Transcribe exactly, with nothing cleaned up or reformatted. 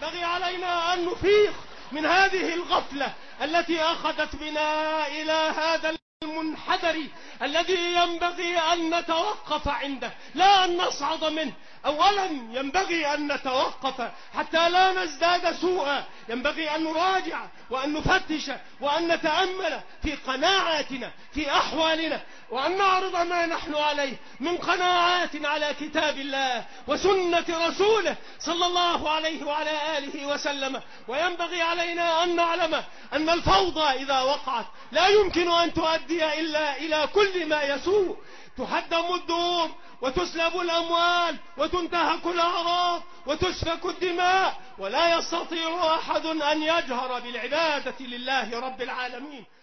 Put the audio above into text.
ينبغي علينا أن نفيق من هذه الغفلة التي أخذت بنا إلى هذا المنحدر الذي ينبغي أن نتوقف عنده لا أن نصعد منه. أولا ينبغي أن نتوقف حتى لا نزداد سوءا، ينبغي أن نراجع وأن نفتش وأن نتأمل في قناعاتنا في أحوالنا، وأن نعرض ما نحن عليه من قناعات على كتاب الله وسنة رسوله صلى الله عليه وعلى آله وسلم. وينبغي علينا أن نعلم أن الفوضى إذا وقعت لا يمكن أن تؤدي إلا إلى كل ما يسوء. تهدم الدور وتسلب الأموال وتنتهك الأعراض وتسفك الدماء، ولا يستطيع أحد أن يجهر بالعبادة لله رب العالمين.